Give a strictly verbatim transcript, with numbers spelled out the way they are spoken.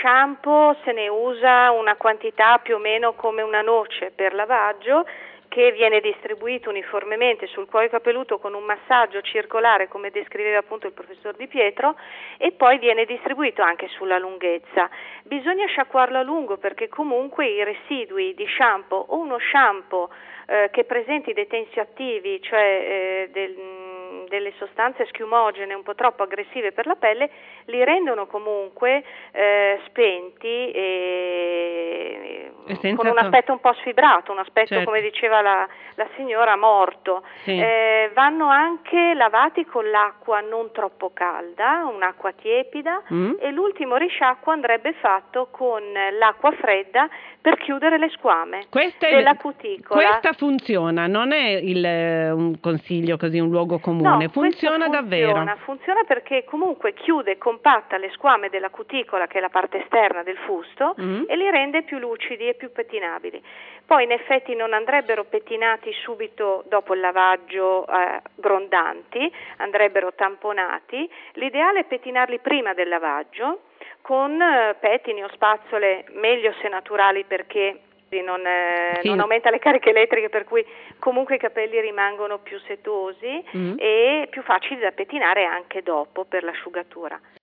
shampoo se ne usa una quantità più o meno come una noce per lavaggio, che viene distribuito uniformemente sul cuoio capelluto con un massaggio circolare, come descriveva appunto il professor Di Pietro, e poi viene distribuito anche sulla lunghezza. Bisogna sciacquarlo a lungo, perché comunque i residui di shampoo o uno shampoo eh, che presenti dei tensioattivi, cioè eh, del, delle sostanze schiumogene un po' troppo aggressive per la pelle, li rendono comunque eh, spenti e, e con un aspetto un po' sfibrato, un aspetto, certo, come diceva la, la signora, morto. Sì. Eh, vanno anche lavati con l'acqua non troppo calda, un'acqua tiepida, mm. e l'ultimo risciacquo andrebbe fatto con l'acqua fredda per chiudere le squame questa della è, cuticola. Questa funziona, non è il, un consiglio così, un luogo comune, no, funziona, funziona davvero. Funziona perché comunque chiude compatta le squame della cuticola, che è la parte esterna del fusto, mm. e li rende più lucidi e più pettinabili. Poi in effetti non andrebbero pettinati subito dopo il lavaggio eh, grondanti, andrebbero tamponati. L'ideale è pettinarli prima del lavaggio con eh, pettini o spazzole, meglio se naturali, perché non, eh, sì. non aumenta le cariche elettriche, per cui comunque i capelli rimangono più setosi mm. e più facili da pettinare anche dopo per l'asciugatura.